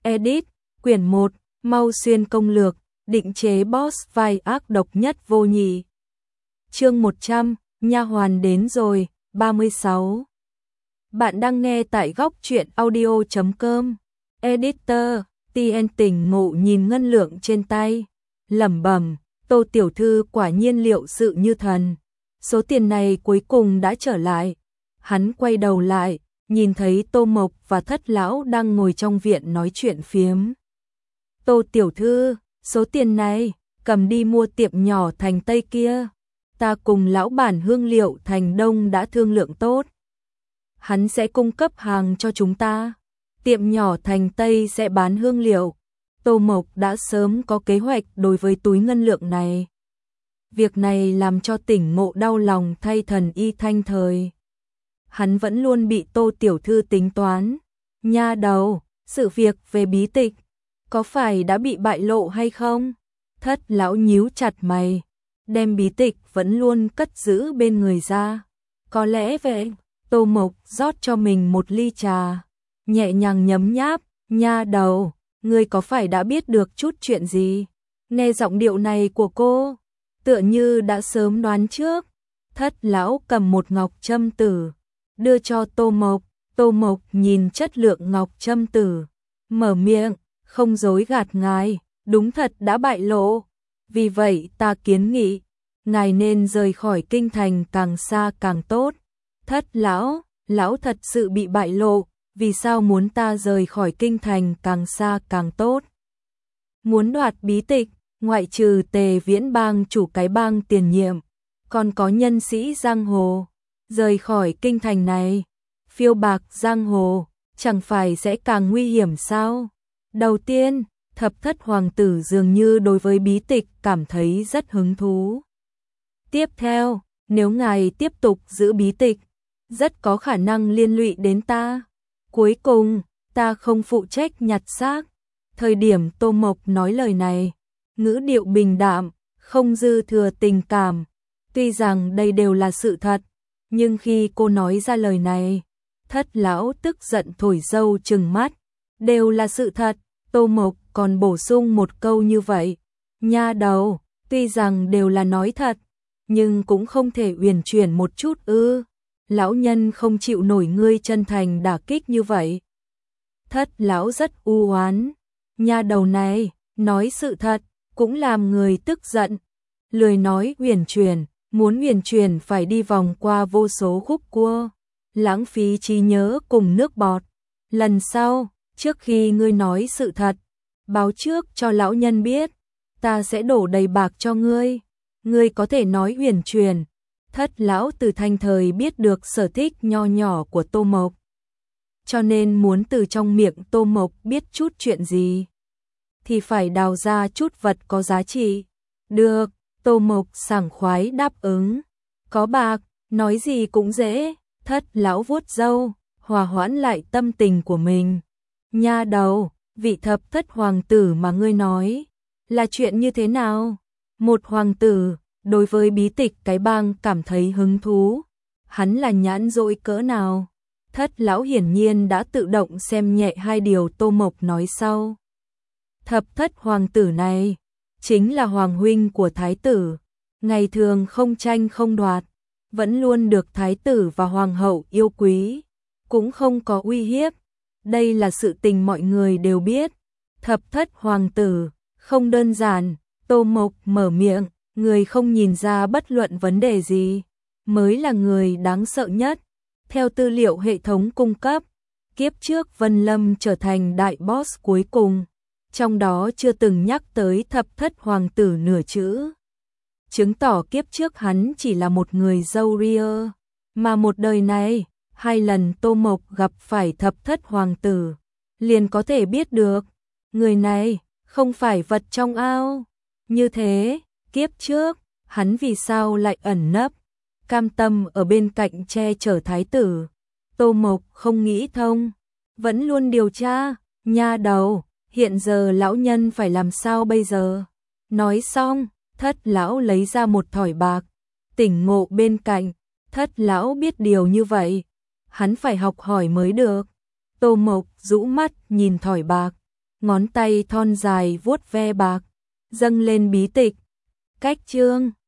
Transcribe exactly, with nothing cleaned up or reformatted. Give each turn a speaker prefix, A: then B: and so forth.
A: Edit, quyển một, Mau Xuyên công lược, định chế boss vai ác độc nhất vô nhị. Chương một trăm, nha hoàn đến rồi, ba mươi sáu. Bạn đang nghe tại góc truyện audio chấm com. Editor, Tien tỉnh ngộ nhìn ngân lượng trên tay, lẩm bẩm, Tô tiểu thư quả nhiên liệu sự như thần. Số tiền này cuối cùng đã trở lại. Hắn quay đầu lại, nhìn thấy Tô Mộc và Thất lão đang ngồi trong viện nói chuyện phiếm. Tô tiểu thư, số tiền này, cầm đi mua tiệm nhỏ thành Tây kia. Ta cùng lão bản hương liệu thành Đông đã thương lượng tốt. Hắn sẽ cung cấp hàng cho chúng ta. Tiệm nhỏ thành Tây sẽ bán hương liệu. Tô Mộc đã sớm có kế hoạch đối với túi ngân lượng này. Việc này làm cho tỉnh ngộ đau lòng thay thần y Thanh Thời. Hắn vẫn luôn bị Tô tiểu thư tính toán. Nha đầu, sự việc về bí tịch, có phải đã bị bại lộ hay không? Thất lão nhíu chặt mày, đem bí tịch vẫn luôn cất giữ bên người ra. Có lẽ vậy. Tô Mộc rót cho mình một ly trà, nhẹ nhàng nhấm nháp, nha đầu, ngươi có phải đã biết được chút chuyện gì? Nghe giọng điệu này của cô, tựa như đã sớm đoán trước. Thất lão cầm một ngọc châm tử, đưa cho Tô Mộc. Tô Mộc nhìn chất lượng ngọc châm tử, mở miệng, không dối gạt ngài, đúng thật đã bại lộ. Vì vậy ta kiến nghị, ngài nên rời khỏi kinh thành càng xa càng tốt. Thất lão, lão thật sự bị bại lộ, vì sao muốn ta rời khỏi kinh thành càng xa càng tốt? Muốn đoạt bí tịch, ngoại trừ Tề Viễn bang chủ cái bang tiền nhiệm, còn có nhân sĩ giang hồ. Rời khỏi kinh thành này, phiêu bạc giang hồ, chẳng phải sẽ càng nguy hiểm sao? Đầu tiên, thập thất hoàng tử dường như đối với bí tịch cảm thấy rất hứng thú. Tiếp theo, nếu ngài tiếp tục giữ bí tịch, rất có khả năng liên lụy đến ta. Cuối cùng, ta không phụ trách nhặt xác. Thời điểm Tô Mộc nói lời này, ngữ điệu bình đạm, không dư thừa tình cảm. Tuy rằng đây đều là sự thật, nhưng khi cô nói ra lời này, Thất lão tức giận thổi dâu trừng mắt. Đều là sự thật. Tô Mộc còn bổ sung một câu như vậy. Nha đầu, tuy rằng đều là nói thật, nhưng cũng không thể uyển chuyển một chút ư? Lão nhân không chịu nổi ngươi chân thành đả kích như vậy. Thất lão rất u oán. Nha đầu này, nói sự thật, cũng làm người tức giận. Lười nói uyển chuyển, muốn uyển chuyển phải đi vòng qua vô số khúc cua, lãng phí trí nhớ cùng nước bọt. Lần sau, trước khi ngươi nói sự thật, báo trước cho lão nhân biết, ta sẽ đổ đầy bạc cho ngươi. Ngươi có thể nói uyển chuyển. Thất lão từ Thanh Thời biết được sở thích nho nhỏ của Tô Mộc, cho nên muốn từ trong miệng Tô Mộc biết chút chuyện gì, thì phải đào ra chút vật có giá trị. Được, Tô Mộc sảng khoái đáp ứng. Có bạc, nói gì cũng dễ. Thất lão vuốt râu, hòa hoãn lại tâm tình của mình. Nha đầu, vị thập thất hoàng tử mà ngươi nói, là chuyện như thế nào? Một hoàng tử đối với bí tịch cái bang cảm thấy hứng thú, hắn là nhãn dỗi cỡ nào? Thất lão hiển nhiên đã tự động xem nhẹ hai điều Tô Mộc nói sau. Thập thất hoàng tử này chính là hoàng huynh của thái tử, ngày thường không tranh không đoạt, vẫn luôn được thái tử và hoàng hậu yêu quý, cũng không có uy hiếp. Đây là sự tình mọi người đều biết. Thập thất hoàng tử không đơn giản. Tô Mộc mở miệng, người không nhìn ra bất luận vấn đề gì mới là người đáng sợ nhất. Theo tư liệu hệ thống cung cấp, kiếp trước Vân Lâm trở thành đại boss cuối cùng, trong đó chưa từng nhắc tới thập thất hoàng tử nửa chữ, chứng tỏ kiếp trước hắn chỉ là một người râu ria, mà một đời này, hai lần Tô Mộc gặp phải thập thất hoàng tử, liền có thể biết được, người này không phải vật trong ao. Như thế, kiếp trước, hắn vì sao lại ẩn nấp, cam tâm ở bên cạnh che chở thái tử? Tô Mộc không nghĩ thông, vẫn luôn điều tra. Nha đầu, hiện giờ lão nhân phải làm sao bây giờ? Nói xong, thất lão lấy ra một thỏi bạc, tỉnh ngộ bên cạnh. Thất lão biết điều như vậy, hắn phải học hỏi mới được. Tô Mộc rũ mắt nhìn thỏi bạc, ngón tay thon dài vuốt ve bạc, dâng lên bí tịch. Cách chương